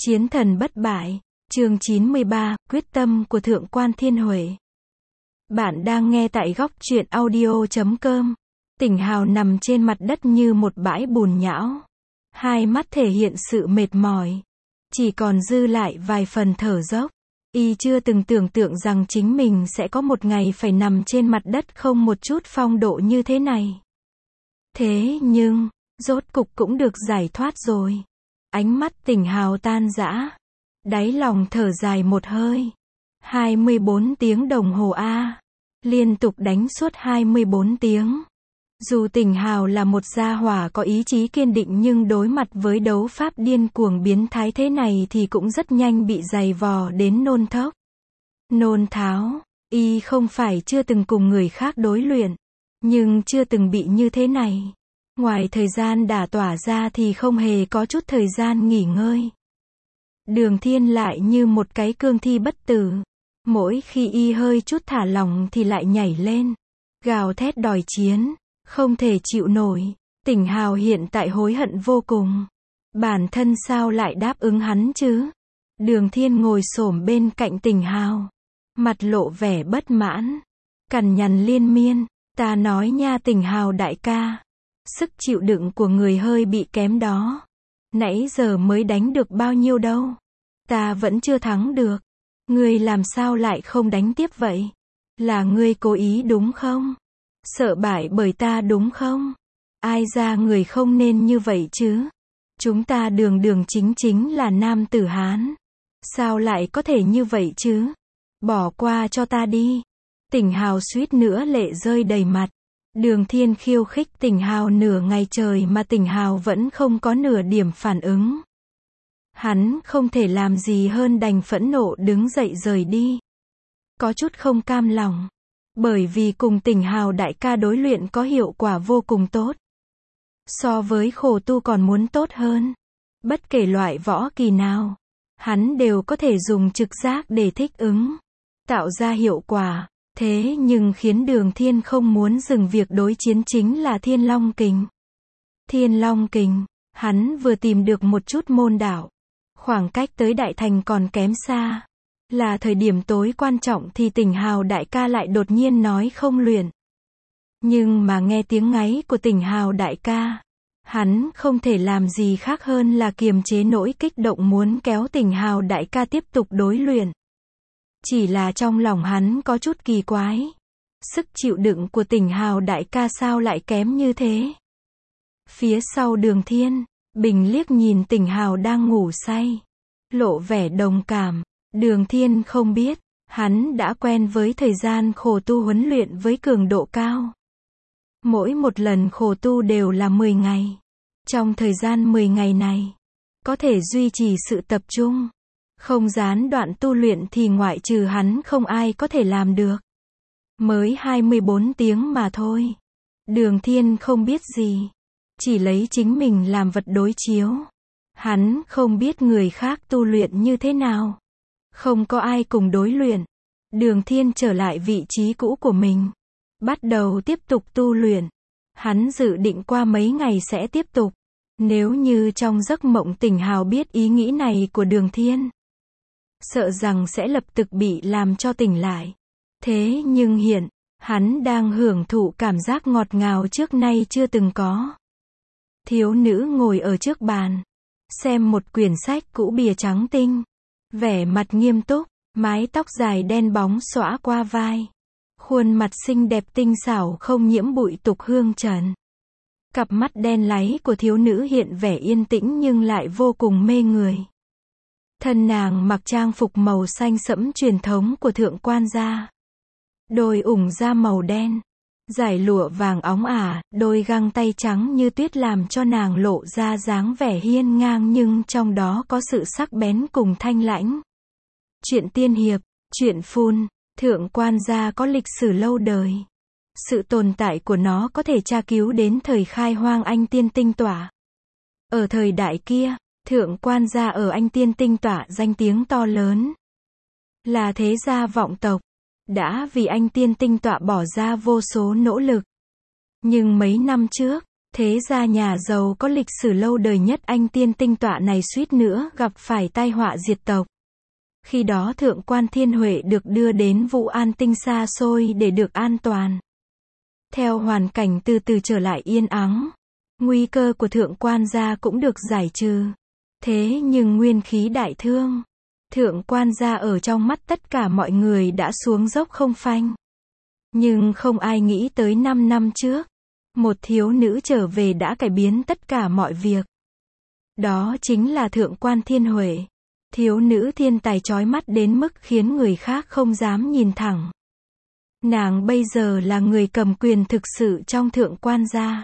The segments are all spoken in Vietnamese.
Chiến thần bất bại, chương 93, quyết tâm của Thượng quan Thiên Huệ. Bạn đang nghe tại góc truyện audio.com. Tỉnh Hào nằm trên mặt đất như một bãi bùn nhão. Hai mắt thể hiện sự mệt mỏi. Chỉ còn dư lại vài phần thở dốc. Y chưa từng tưởng tượng rằng chính mình sẽ có một ngày phải nằm trên mặt đất không một chút phong độ như thế này. Thế nhưng, rốt cục cũng được giải thoát rồi. Ánh mắt Tỉnh Hào tan rã. Đáy lòng thở dài một hơi. 24 tiếng đồng hồ a. Liên tục đánh suốt 24 tiếng. Dù Tỉnh Hào là một gia hỏa có ý chí kiên định nhưng đối mặt với đấu pháp điên cuồng biến thái thế này thì cũng rất nhanh bị giày vò đến nôn thốc. Nôn tháo, y không phải chưa từng cùng người khác đối luyện, nhưng chưa từng bị như thế này. Ngoài thời gian đả tỏa ra thì không hề có chút thời gian nghỉ ngơi. Đường Thiên lại như một cái cương thi bất tử. Mỗi khi y hơi chút thả lỏng thì lại nhảy lên, gào thét đòi chiến, không thể chịu nổi. Tỉnh Hào hiện tại hối hận vô cùng. Bản thân sao lại đáp ứng hắn chứ? Đường Thiên ngồi xổm bên cạnh Tỉnh Hào, mặt lộ vẻ bất mãn, cằn nhằn liên miên, ta nói nha Tỉnh Hào đại ca, sức chịu đựng của người hơi bị kém đó. Nãy giờ mới đánh được bao nhiêu đâu. Ta vẫn chưa thắng được. Ngươi làm sao lại không đánh tiếp vậy? Là ngươi cố ý đúng không? Sợ bại bởi ta đúng không? Ai ra người không nên như vậy chứ? Chúng ta đường đường chính chính là nam tử Hán. Sao lại có thể như vậy chứ? Bỏ qua cho ta đi. Tỉnh Hào suýt nữa lệ rơi đầy mặt. Đường Thiên khiêu khích Tỉnh Hào nửa ngày trời mà Tỉnh Hào vẫn không có nửa điểm phản ứng. Hắn không thể làm gì hơn đành phẫn nộ đứng dậy rời đi. Có chút không cam lòng. Bởi vì cùng Tỉnh Hào đại ca đối luyện có hiệu quả vô cùng tốt. So với khổ tu còn muốn tốt hơn. Bất kể loại võ kỳ nào, hắn đều có thể dùng trực giác để thích ứng, tạo ra hiệu quả. Thế nhưng khiến Đường Thiên không muốn dừng việc đối chiến chính là Thiên Long Kình. Thiên Long Kình, hắn vừa tìm được một chút môn đạo. Khoảng cách tới Đại Thành còn kém xa. Là thời điểm tối quan trọng thì Tỉnh Hào đại ca lại đột nhiên nói không luyện. Nhưng mà nghe tiếng ngáy của Tỉnh Hào đại ca, hắn không thể làm gì khác hơn là kiềm chế nỗi kích động muốn kéo Tỉnh Hào đại ca tiếp tục đối luyện. Chỉ là trong lòng hắn có chút kỳ quái. Sức chịu đựng của Tỉnh Hào đại ca sao lại kém như thế? Phía sau Đường Thiên, Bình liếc nhìn Tỉnh Hào đang ngủ say, lộ vẻ đồng cảm. Đường Thiên không biết, hắn đã quen với thời gian khổ tu huấn luyện với cường độ cao. Mỗi một lần khổ tu đều là 10 ngày. Trong thời gian 10 ngày này, có thể duy trì sự tập trung, không gián đoạn tu luyện thì ngoại trừ hắn không ai có thể làm được. Mới 24 tiếng mà thôi. Đường Thiên không biết gì. Chỉ lấy chính mình làm vật đối chiếu. Hắn không biết người khác tu luyện như thế nào. Không có ai cùng đối luyện. Đường Thiên trở lại vị trí cũ của mình. Bắt đầu tiếp tục tu luyện. Hắn dự định qua mấy ngày sẽ tiếp tục. Nếu như trong giấc mộng Tỉnh Hào biết ý nghĩ này của Đường Thiên, sợ rằng sẽ lập tức bị làm cho tỉnh lại. Thế nhưng hiện, hắn đang hưởng thụ cảm giác ngọt ngào trước nay chưa từng có. Thiếu nữ ngồi ở trước bàn, xem một quyển sách cũ bìa trắng tinh, vẻ mặt nghiêm túc, mái tóc dài đen bóng xõa qua vai, khuôn mặt xinh đẹp tinh xảo không nhiễm bụi tục hương trần. Cặp mắt đen láy của thiếu nữ hiện vẻ yên tĩnh nhưng lại vô cùng mê người. Thân nàng mặc trang phục màu xanh sẫm truyền thống của Thượng quan gia. Đôi ủng da màu đen, dải lụa vàng óng ả, đôi găng tay trắng như tuyết làm cho nàng lộ ra dáng vẻ hiên ngang nhưng trong đó có sự sắc bén cùng thanh lãnh. Chuyện tiên hiệp, chuyện phun, Thượng quan gia có lịch sử lâu đời. Sự tồn tại của nó có thể tra cứu đến thời khai hoang Anh Tiên Tinh Tỏa. Ở thời đại kia, Thượng quan gia ở Anh Tiên Tinh Tỏa danh tiếng to lớn. Là thế gia vọng tộc. Đã vì Anh Tiên Tinh Tọa bỏ ra vô số nỗ lực. Nhưng mấy năm trước, Thế gia nhà giàu có lịch sử lâu đời nhất anh tiên tinh tọa này suýt nữa gặp phải tai họa diệt tộc. Khi đó Thượng quan Thiên Huệ được đưa đến Vũ An Tinh xa xôi để được an toàn. Theo hoàn cảnh từ từ trở lại yên ắng, nguy cơ của Thượng quan gia cũng được giải trừ. Thế nhưng nguyên khí đại thương, Thượng quan gia ở trong mắt tất cả mọi người đã xuống dốc không phanh. Nhưng không ai nghĩ tới 5 năm trước, một thiếu nữ trở về đã cải biến tất cả mọi việc. Đó chính là Thượng quan Thiên Huệ. Thiếu nữ thiên tài chói mắt đến mức khiến người khác không dám nhìn thẳng. Nàng bây giờ là người cầm quyền thực sự trong Thượng quan gia.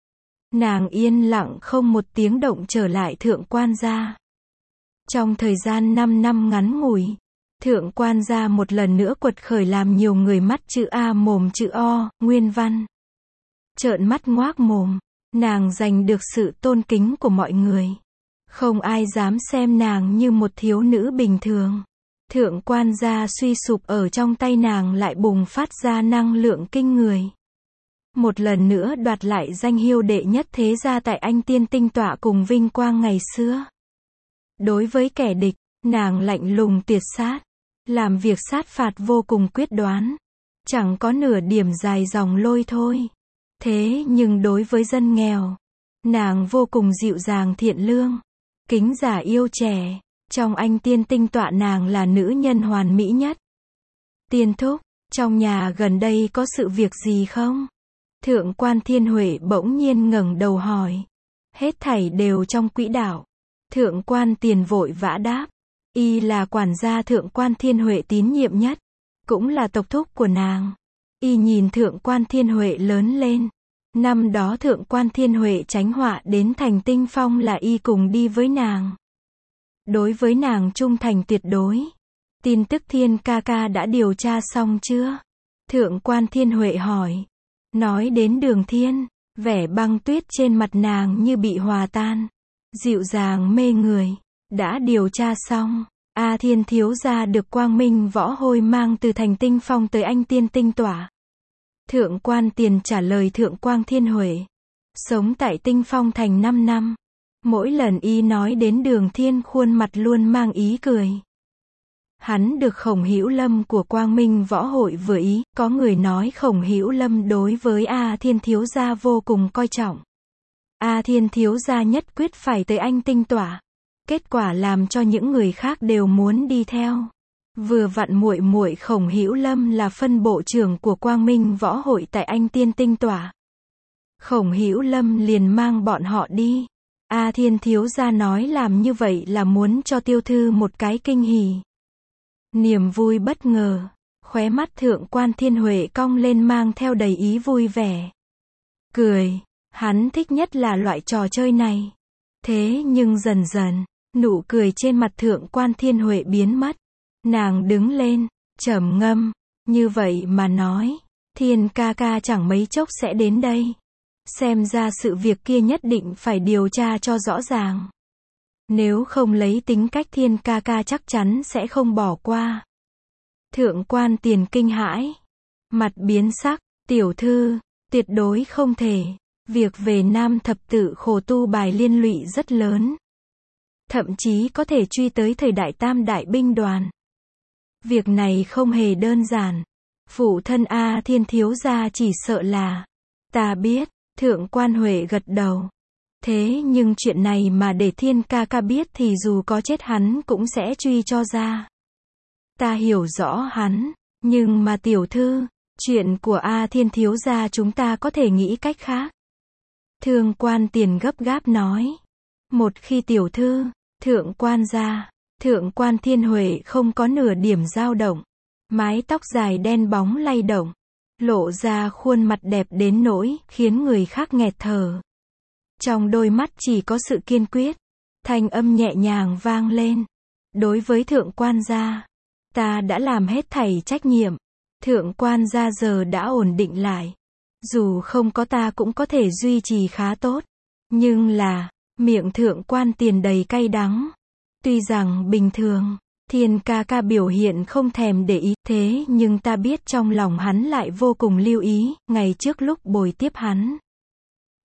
Nàng yên lặng không một tiếng động trở lại Thượng quan gia. Trong thời gian 5 năm ngắn ngủi, Thượng quan gia một lần nữa quật khởi làm nhiều người mắt chữ A mồm chữ O, nguyên văn. Trợn mắt ngoác mồm, nàng giành được sự tôn kính của mọi người. Không ai dám xem nàng như một thiếu nữ bình thường. Thượng quan gia suy sụp ở trong tay nàng lại bùng phát ra năng lượng kinh người. Một lần nữa đoạt lại danh hiệu đệ nhất thế gia tại Anh Tiên Tinh tọa cùng vinh quang ngày xưa. Đối với kẻ địch, nàng lạnh lùng tuyệt sát. Làm việc sát phạt vô cùng quyết đoán. Chẳng có nửa điểm dài dòng lôi thôi. Thế nhưng đối với dân nghèo, nàng vô cùng dịu dàng thiện lương. Kính giả yêu trẻ, trong Anh Tiên Tinh tọa nàng là nữ nhân hoàn mỹ nhất. Tiên thúc, trong nhà gần đây có sự việc gì không? Thượng quan Thiên Huệ bỗng nhiên ngẩng đầu hỏi. Hết thảy đều trong quỹ đạo. Thượng quan Tiền vội vã đáp. Y là quản gia Thượng quan Thiên Huệ tín nhiệm nhất, cũng là tộc thúc của nàng. Y nhìn Thượng quan Thiên Huệ lớn lên. Năm đó Thượng quan Thiên Huệ tránh họa đến thành Tinh Phong là y cùng đi với nàng. Đối với nàng trung thành tuyệt đối. Tin tức Thiên ca ca đã điều tra xong chưa? Thượng quan Thiên Huệ hỏi. Nói đến Đường Thiên, vẻ băng tuyết trên mặt nàng như bị hòa tan. Dịu dàng mê người. Đã điều tra xong. A Thiên thiếu gia được Quang Minh Võ Hôi mang từ thành Tinh Phong tới Anh Tiên Tinh tọa. Thượng quan Tiền trả lời Thượng quan Thiên Huệ. Sống tại Tinh Phong thành 5 năm. Mỗi lần y nói đến Đường Thiên khuôn mặt luôn mang ý cười. Hắn được Khổng Hữu Lâm của Quang Minh Võ Hội vừa ý. Có người nói Khổng Hữu Lâm đối với A Thiên thiếu gia vô cùng coi trọng. A Thiên thiếu gia nhất quyết phải tới Anh Tinh tọa. Kết quả làm cho những người khác đều muốn đi theo. Vừa vặn muội muội Khổng Hữu Lâm là phân bộ trưởng của Quang Minh Võ Hội tại Anh Tiên Tinh tọa. Khổng Hữu Lâm liền mang bọn họ đi. A Thiên thiếu gia nói làm như vậy là muốn cho tiểu thư một cái kinh hỉ. Niềm vui bất ngờ, khóe mắt Thượng quan Thiên Huệ cong lên mang theo đầy ý vui vẻ. Cười, hắn thích nhất là loại trò chơi này. Thế nhưng dần dần, nụ cười trên mặt Thượng quan Thiên Huệ biến mất. Nàng đứng lên, trầm ngâm, như vậy mà nói, Thiên ca ca chẳng mấy chốc sẽ đến đây. Xem ra sự việc kia nhất định phải điều tra cho rõ ràng. Nếu không lấy tính cách Thiên ca ca chắc chắn sẽ không bỏ qua. Thượng quan Tiền kinh hãi, mặt biến sắc, tiểu thư, tuyệt đối không thể. Việc về Nam thập tự khổ tu bài liên lụy rất lớn. Thậm chí có thể truy tới thời đại Tam đại binh đoàn. Việc này không hề đơn giản. Phụ thân A Thiên thiếu gia chỉ sợ là. Ta biết, Thượng quan Huệ gật đầu. Thế nhưng chuyện này mà để Thiên ca ca biết thì dù có chết hắn cũng sẽ truy cho ra. Ta hiểu rõ hắn, nhưng mà tiểu thư, chuyện của A Thiên thiếu gia chúng ta có thể nghĩ cách khác. Thượng quan Tiền gấp gáp nói. Một khi tiểu thư, Thượng quan gia, Thượng quan Thiên Huệ không có nửa điểm dao động. Mái tóc dài đen bóng lay động. Lộ ra khuôn mặt đẹp đến nỗi khiến người khác nghẹt thở. Trong đôi mắt chỉ có sự kiên quyết. Thanh âm nhẹ nhàng vang lên. Đối với Thượng quan gia, ta đã làm hết thảy trách nhiệm. Thượng quan gia giờ đã ổn định lại. Dù không có ta cũng có thể duy trì khá tốt. Nhưng là, miệng Thượng quan Tiền đầy cay đắng. Tuy rằng bình thường, Thiên ca ca biểu hiện không thèm để ý, thế nhưng ta biết trong lòng hắn lại vô cùng lưu ý, ngày trước lúc bồi tiếp hắn.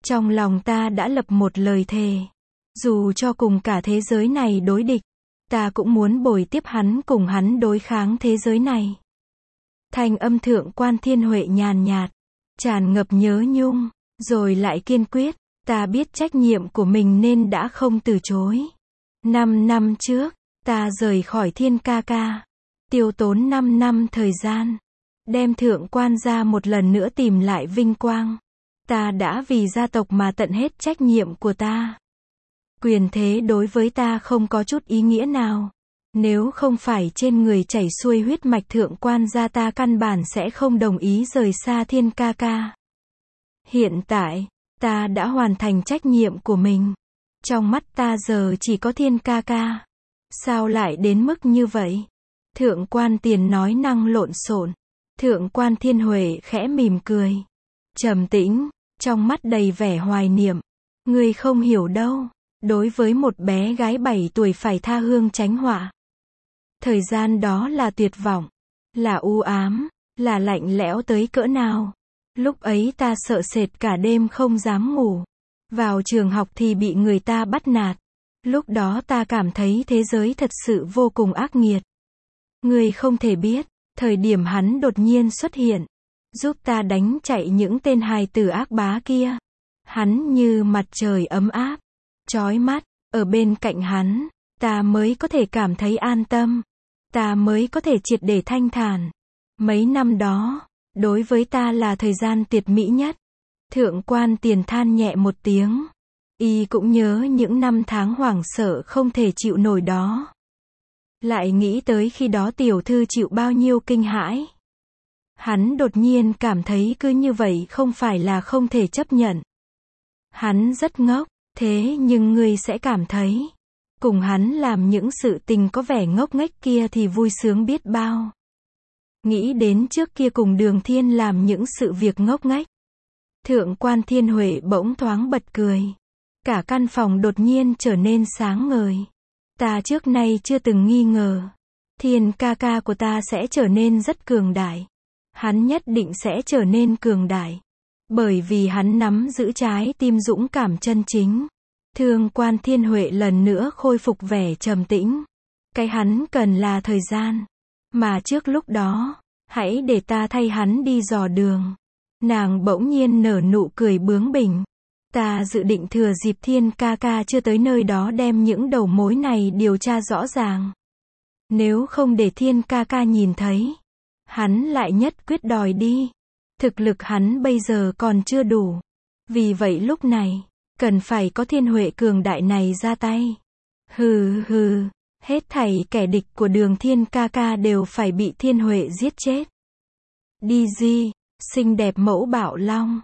Trong lòng ta đã lập một lời thề. Dù cho cùng cả thế giới này đối địch, ta cũng muốn bồi tiếp hắn cùng hắn đối kháng thế giới này. Thanh âm Thượng Quan Thiên Huệ nhàn nhạt, tràn ngập nhớ nhung, rồi lại kiên quyết. Ta biết trách nhiệm của mình nên đã không từ chối. 5 năm trước, ta rời khỏi Thiên ca ca. Tiêu tốn 5 năm thời gian. Đem Thượng Quan gia một lần nữa tìm lại vinh quang. Ta đã vì gia tộc mà tận hết trách nhiệm của ta. Quyền thế đối với ta không có chút ý nghĩa nào. Nếu không phải trên người chảy xuôi huyết mạch Thượng Quan gia, ta căn bản sẽ không đồng ý rời xa Thiên ca ca. Hiện tại, ta đã hoàn thành trách nhiệm của mình. Trong mắt ta giờ chỉ có Thiên ca ca. Sao lại đến mức như vậy? Thượng Quan Tiền nói năng lộn xộn. Thượng Quan Thiên Huệ khẽ mỉm cười. Trầm tĩnh, trong mắt đầy vẻ hoài niệm. Ngươi không hiểu đâu. Đối với một bé gái 7 tuổi phải tha hương tránh họa. Thời gian đó là tuyệt vọng, là u ám, là lạnh lẽo tới cỡ nào. Lúc ấy ta sợ sệt cả đêm không dám ngủ. Vào trường học thì bị người ta bắt nạt. Lúc đó ta cảm thấy thế giới thật sự vô cùng ác nghiệt. Ngươi không thể biết, thời điểm hắn đột nhiên xuất hiện, giúp ta đánh chạy những tên hài tử ác bá kia. Hắn như mặt trời ấm áp, chói mắt, ở bên cạnh hắn, ta mới có thể cảm thấy an tâm. Ta mới có thể triệt để thanh thản. Mấy năm đó, đối với ta là thời gian tuyệt mỹ nhất. Thượng Quan Tiền than nhẹ một tiếng. Y cũng nhớ những năm tháng hoảng sợ không thể chịu nổi đó. Lại nghĩ tới khi đó tiểu thư chịu bao nhiêu kinh hãi. Hắn đột nhiên cảm thấy cứ như vậy không phải là không thể chấp nhận. Hắn rất ngốc, thế nhưng ngươi sẽ cảm thấy, cùng hắn làm những sự tình có vẻ ngốc nghếch kia thì vui sướng biết bao. Nghĩ đến trước kia cùng Đường Thiên làm những sự việc ngốc nghếch. Thượng Quan Thiên Huệ bỗng thoáng bật cười. Cả căn phòng đột nhiên trở nên sáng ngời. Ta trước nay chưa từng nghi ngờ. Thiên ca ca của ta sẽ trở nên rất cường đại. Hắn nhất định sẽ trở nên cường đại. Bởi vì hắn nắm giữ trái tim dũng cảm chân chính. Thượng Quan Thiên Huệ lần nữa khôi phục vẻ trầm tĩnh. Cái hắn cần là thời gian. Mà trước lúc đó, hãy để ta thay hắn đi dò đường. Nàng bỗng nhiên nở nụ cười bướng bỉnh. Ta dự định thừa dịp Thiên ca ca chưa tới nơi đó đem những đầu mối này điều tra rõ ràng. Nếu không để Thiên ca ca nhìn thấy, hắn lại nhất quyết đòi đi. Thực lực hắn bây giờ còn chưa đủ. Vì vậy lúc này, cần phải có Thiên Huệ cường đại này ra tay. Hừ hừ, hết thảy kẻ địch của Đường Thiên ca ca đều phải bị Thiên Huệ giết chết. Đi gì, xinh đẹp mẫu Bảo Long.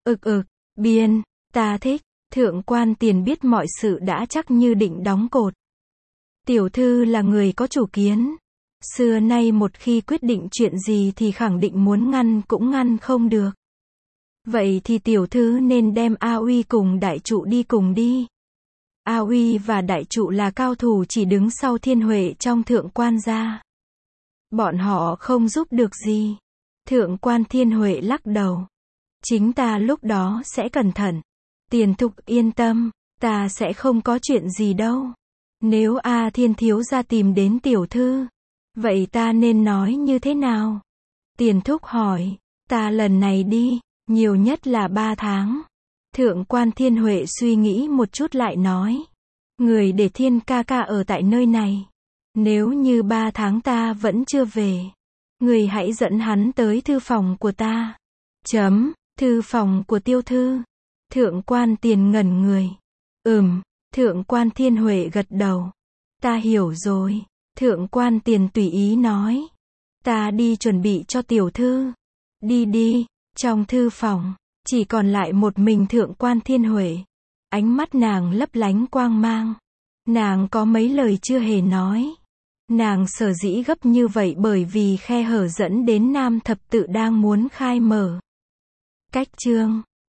Biên, ta thích. Thượng Quan Tiền biết mọi sự đã chắc như định đóng cột. Tiểu thư là người có chủ kiến. Xưa nay một khi quyết định chuyện gì thì khẳng định muốn ngăn cũng ngăn không được. Vậy thì tiểu thư nên đem A Uy cùng đại trụ đi cùng đi. A Uy và đại trụ là cao thủ chỉ đứng sau Thiên Huệ trong Thượng Quan gia. Bọn họ không giúp được gì. Thượng Quan Thiên Huệ lắc đầu. Chính ta lúc đó sẽ cẩn thận. Tiền thục yên tâm, ta sẽ không có chuyện gì đâu. Nếu A Thiên thiếu gia tìm đến tiểu thư, vậy ta nên nói như thế nào? Tiền thúc hỏi, ta lần này đi, nhiều nhất là 3 tháng. Thượng Quan Thiên Huệ suy nghĩ một chút lại nói. Người để Thiên ca ca ở tại nơi này. Nếu như 3 tháng ta vẫn chưa về, người hãy dẫn hắn tới thư phòng của ta. Thư phòng của tiêu thư. Thượng Quan Tiền ngẩn người. Thượng Quan Thiên Huệ gật đầu. Ta hiểu rồi. Thượng Quan Tiền tùy ý nói. Ta đi chuẩn bị cho tiểu thư. Đi. Trong thư phòng, chỉ còn lại một mình Thượng Quan Thiên Huệ. Ánh mắt nàng lấp lánh quang mang. Nàng có mấy lời chưa hề nói. Nàng sở dĩ gấp như vậy bởi vì khe hở dẫn đến Nam Thập Tự đang muốn khai mở. Cách chương